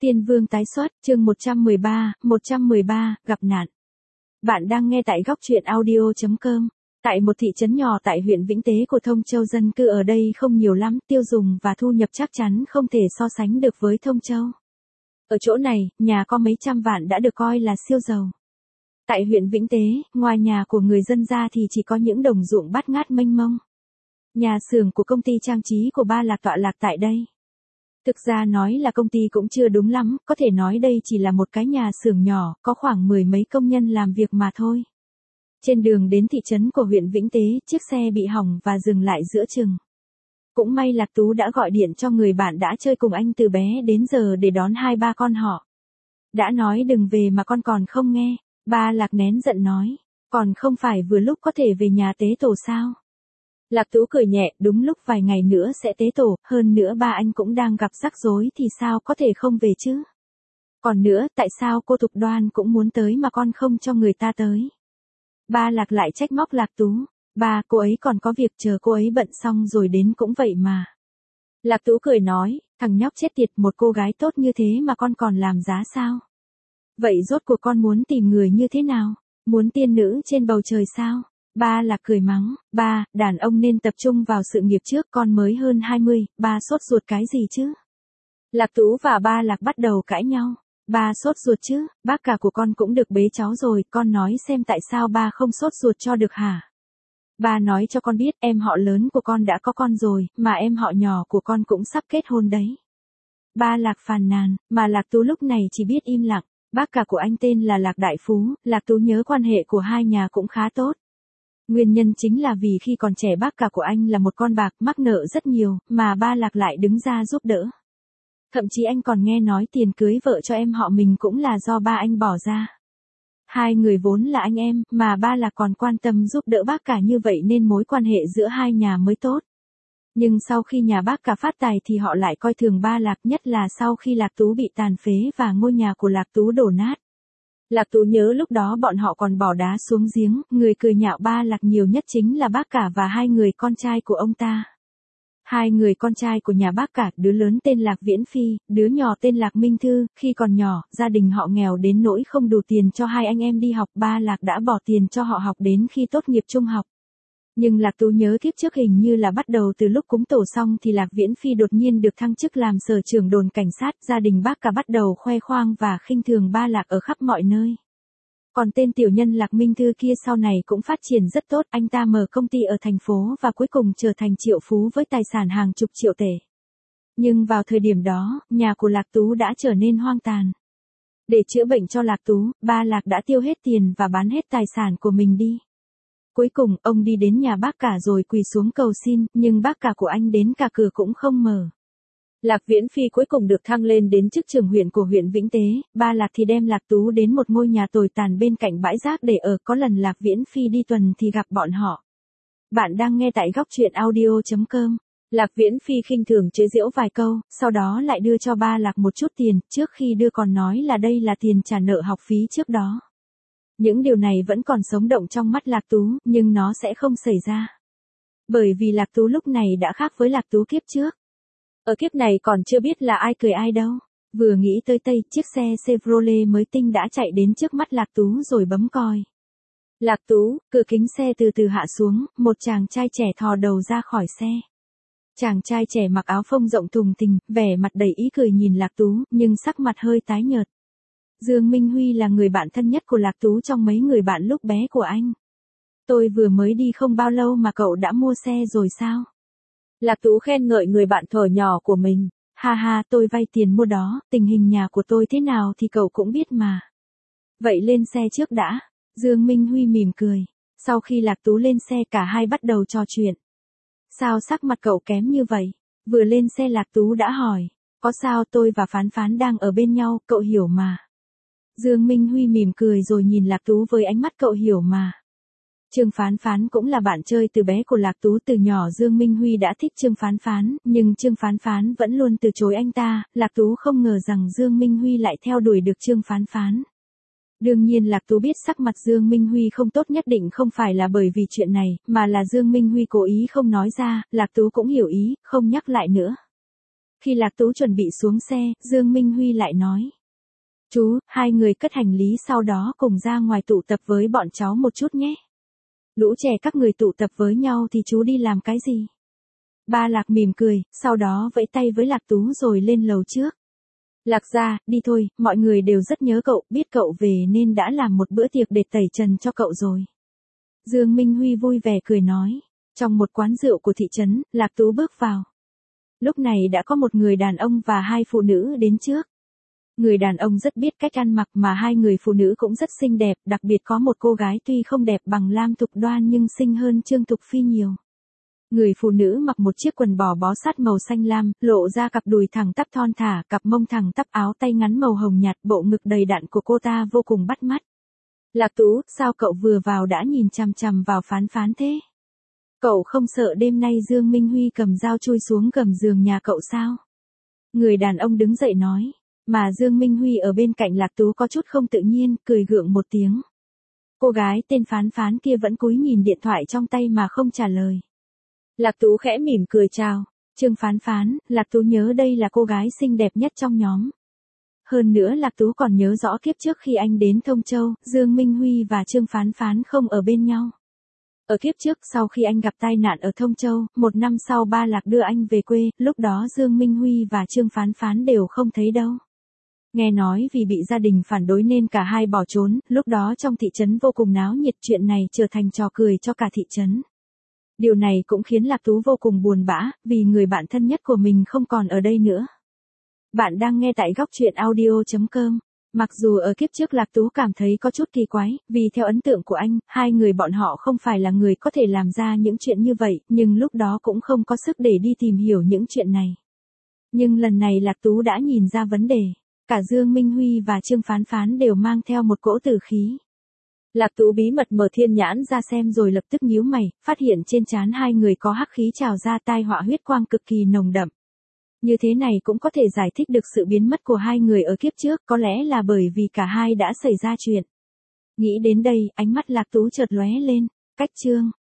Tiên Vương tái xuất, chương 113, gặp nạn. Bạn đang nghe tại góc truyện audio.com. Tại một thị trấn nhỏ tại huyện Vĩnh Tế của Thông Châu, dân cư ở đây không nhiều lắm, tiêu dùng và thu nhập chắc chắn không thể so sánh được với Thông Châu. Ở chỗ này, nhà có mấy trăm vạn đã được coi là siêu giàu. Tại huyện Vĩnh Tế, ngoài nhà của người dân ra thì chỉ có những đồng ruộng bát ngát mênh mông. Nhà xưởng của công ty trang trí của Ba Lạc tọa lạc tại đây. Thực ra nói là công ty cũng chưa đúng lắm, có thể nói đây chỉ là một cái nhà xưởng nhỏ, có khoảng 10 mấy công nhân làm việc mà thôi. Trên đường đến thị trấn của huyện Vĩnh Tế, chiếc xe bị hỏng và dừng lại giữa chừng. Cũng may Lạc Tú đã gọi điện cho người bạn đã chơi cùng anh từ bé đến giờ để đón hai ba con họ. Đã nói đừng về mà con còn không nghe, Ba Lạc nén giận nói, còn không phải vừa lúc có thể về nhà tế tổ sao? Lạc Tú cười nhẹ, đúng lúc vài ngày nữa sẽ tế tổ, hơn nữa ba anh cũng đang gặp rắc rối thì sao có thể không về chứ? Còn nữa, tại sao cô Thục Đoan cũng muốn tới mà con không cho người ta tới? Ba Lạc lại trách móc Lạc Tú, ba, cô ấy còn có việc, chờ cô ấy bận xong rồi đến cũng vậy mà. Lạc Tú cười nói, thằng nhóc chết tiệt, một cô gái tốt như thế mà con còn làm giá sao? Vậy rốt cuộc con muốn tìm người như thế nào? Muốn tiên nữ trên bầu trời sao? Ba Lạc cười mắng, ba, đàn ông nên tập trung vào sự nghiệp trước, con mới hơn 20, ba sốt ruột cái gì chứ? Lạc Tú và Ba Lạc bắt đầu cãi nhau, ba sốt ruột chứ, bác cả của con cũng được bế cháu rồi, con nói xem tại sao ba không sốt ruột cho được hả? Ba nói cho con biết, em họ lớn của con đã có con rồi, mà em họ nhỏ của con cũng sắp kết hôn đấy. Ba Lạc phàn nàn, mà Lạc Tú lúc này chỉ biết im lặng, bác cả của anh tên là Lạc Đại Phú, Lạc Tú nhớ quan hệ của hai nhà cũng khá tốt. Nguyên nhân chính là vì khi còn trẻ bác cả của anh là một con bạc, mắc nợ rất nhiều, mà Ba Lạc lại đứng ra giúp đỡ. Thậm chí anh còn nghe nói tiền cưới vợ cho em họ mình cũng là do ba anh bỏ ra. Hai người vốn là anh em, mà Ba Lạc còn quan tâm giúp đỡ bác cả như vậy nên mối quan hệ giữa hai nhà mới tốt. Nhưng sau khi nhà bác cả phát tài thì họ lại coi thường Ba Lạc, nhất là sau khi Lạc Tú bị tàn phế và ngôi nhà của Lạc Tú đổ nát. Lạc Tú nhớ lúc đó bọn họ còn bỏ đá xuống giếng, người cười nhạo Ba Lạc nhiều nhất chính là bác cả và hai người con trai của ông ta. Hai người con trai của nhà bác cả, đứa lớn tên Lạc Viễn Phi, đứa nhỏ tên Lạc Minh Thư, khi còn nhỏ, gia đình họ nghèo đến nỗi không đủ tiền cho hai anh em đi học, Ba Lạc đã bỏ tiền cho họ học đến khi tốt nghiệp trung học. Nhưng Lạc Tú nhớ kiếp trước hình như là bắt đầu từ lúc cúng tổ xong thì Lạc Viễn Phi đột nhiên được thăng chức làm sở trưởng đồn cảnh sát, gia đình bác cả bắt đầu khoe khoang và khinh thường Ba Lạc ở khắp mọi nơi. Còn tên tiểu nhân Lạc Minh Thư kia sau này cũng phát triển rất tốt, anh ta mở công ty ở thành phố và cuối cùng trở thành triệu phú với tài sản hàng chục triệu tệ. Nhưng vào thời điểm đó, nhà của Lạc Tú đã trở nên hoang tàn. Để chữa bệnh cho Lạc Tú, Ba Lạc đã tiêu hết tiền và bán hết tài sản của mình đi. Cuối cùng, ông đi đến nhà bác cả rồi quỳ xuống cầu xin, nhưng bác cả của anh đến cả cửa cũng không mở. Lạc Viễn Phi cuối cùng được thăng lên đến chức trưởng huyện của huyện Vĩnh Tế, Ba Lạc thì đem Lạc Tú đến một ngôi nhà tồi tàn bên cạnh bãi rác để ở, có lần Lạc Viễn Phi đi tuần thì gặp bọn họ. Bạn đang nghe tại góc truyện audio.com. Lạc Viễn Phi khinh thường chế giễu vài câu, sau đó lại đưa cho Ba Lạc một chút tiền, trước khi đưa còn nói là đây là tiền trả nợ học phí trước đó. Những điều này vẫn còn sống động trong mắt Lạc Tú, nhưng nó sẽ không xảy ra. Bởi vì Lạc Tú lúc này đã khác với Lạc Tú kiếp trước. Ở kiếp này còn chưa biết là ai cười ai đâu. Vừa nghĩ tới Tây, chiếc xe Chevrolet mới tinh đã chạy đến trước mắt Lạc Tú rồi bấm còi. Lạc Tú, cửa kính xe từ từ hạ xuống, một chàng trai trẻ thò đầu ra khỏi xe. Chàng trai trẻ mặc áo phông rộng thùng thình, vẻ mặt đầy ý cười nhìn Lạc Tú, nhưng sắc mặt hơi tái nhợt. Dương Minh Huy là người bạn thân nhất của Lạc Tú trong mấy người bạn lúc bé của anh. Tôi vừa mới đi không bao lâu mà cậu đã mua xe rồi sao? Lạc Tú khen ngợi người bạn thuở nhỏ của mình. Ha ha, tôi vay tiền mua đó, tình hình nhà của tôi thế nào thì cậu cũng biết mà. Vậy lên xe trước đã. Dương Minh Huy mỉm cười. Sau khi Lạc Tú lên xe cả hai bắt đầu trò chuyện. Sao sắc mặt cậu kém như vậy? Vừa lên xe Lạc Tú đã hỏi. Có sao, tôi và Phán Phán đang ở bên nhau, cậu hiểu mà. Dương Minh Huy mỉm cười rồi nhìn Lạc Tú với ánh mắt cậu hiểu mà. Trương Phán Phán cũng là bạn chơi từ bé của Lạc Tú, từ nhỏ Dương Minh Huy đã thích Trương Phán Phán, nhưng Trương Phán Phán vẫn luôn từ chối anh ta, Lạc Tú không ngờ rằng Dương Minh Huy lại theo đuổi được Trương Phán Phán. Đương nhiên Lạc Tú biết sắc mặt Dương Minh Huy không tốt nhất định không phải là bởi vì chuyện này, mà là Dương Minh Huy cố ý không nói ra, Lạc Tú cũng hiểu ý, không nhắc lại nữa. Khi Lạc Tú chuẩn bị xuống xe, Dương Minh Huy lại nói. Chú, hai người cất hành lý sau đó cùng ra ngoài tụ tập với bọn cháu một chút nhé. Lũ trẻ các người tụ tập với nhau thì chú đi làm cái gì? Ba Lạc mỉm cười, sau đó vẫy tay với Lạc Tú rồi lên lầu trước. Lạc gia, đi thôi, mọi người đều rất nhớ cậu, biết cậu về nên đã làm một bữa tiệc để tẩy trần cho cậu rồi. Dương Minh Huy vui vẻ cười nói. Trong một quán rượu của thị trấn, Lạc Tú bước vào. Lúc này đã có một người đàn ông và hai phụ nữ đến trước. Người đàn ông rất biết cách ăn mặc mà hai người phụ nữ cũng rất xinh đẹp, đặc biệt có một cô gái tuy không đẹp bằng Lam Thục Đoan nhưng xinh hơn Trương Thục Phi nhiều. Người phụ nữ mặc một chiếc quần bò bó sát màu xanh lam, lộ ra cặp đùi thẳng tắp thon thả, cặp mông thẳng tắp, áo tay ngắn màu hồng nhạt, bộ ngực đầy đặn của cô ta vô cùng bắt mắt. Lạc Tú, sao cậu vừa vào đã nhìn chằm chằm vào Phán Phán thế? Cậu không sợ đêm nay Dương Minh Huy cầm dao chui xuống gầm giường nhà cậu sao? Người đàn ông đứng dậy nói, mà Dương Minh Huy ở bên cạnh Lạc Tú có chút không tự nhiên, cười gượng một tiếng. Cô gái tên Phán Phán kia vẫn cúi nhìn điện thoại trong tay mà không trả lời. Lạc Tú khẽ mỉm cười chào, Trương Phán Phán, Lạc Tú nhớ đây là cô gái xinh đẹp nhất trong nhóm. Hơn nữa Lạc Tú còn nhớ rõ kiếp trước khi anh đến Thông Châu, Dương Minh Huy và Trương Phán Phán không ở bên nhau. Ở kiếp trước sau khi anh gặp tai nạn ở Thông Châu, một năm sau ba Lạc đưa anh về quê, lúc đó Dương Minh Huy và Trương Phán Phán đều không thấy đâu. Nghe nói vì bị gia đình phản đối nên cả hai bỏ trốn, lúc đó trong thị trấn vô cùng náo nhiệt, chuyện này trở thành trò cười cho cả thị trấn. Điều này cũng khiến Lạc Tú vô cùng buồn bã, vì người bạn thân nhất của mình không còn ở đây nữa. Bạn đang nghe tại góc truyện audio.com. Mặc dù ở kiếp trước Lạc Tú cảm thấy có chút kỳ quái, vì theo ấn tượng của anh, hai người bọn họ không phải là người có thể làm ra những chuyện như vậy, nhưng lúc đó cũng không có sức để đi tìm hiểu những chuyện này. Nhưng lần này Lạc Tú đã nhìn ra vấn đề. Cả Dương Minh Huy và Trương Phán Phán đều mang theo một cỗ tử khí. Lạc Tú bí mật mở thiên nhãn ra xem rồi lập tức nhíu mày, phát hiện trên trán hai người có hắc khí trào ra, tai họa huyết quang cực kỳ nồng đậm. Như thế này cũng có thể giải thích được sự biến mất của hai người ở kiếp trước, có lẽ là bởi vì cả hai đã xảy ra chuyện. Nghĩ đến đây, ánh mắt Lạc Tú chợt lóe lên, cách chương.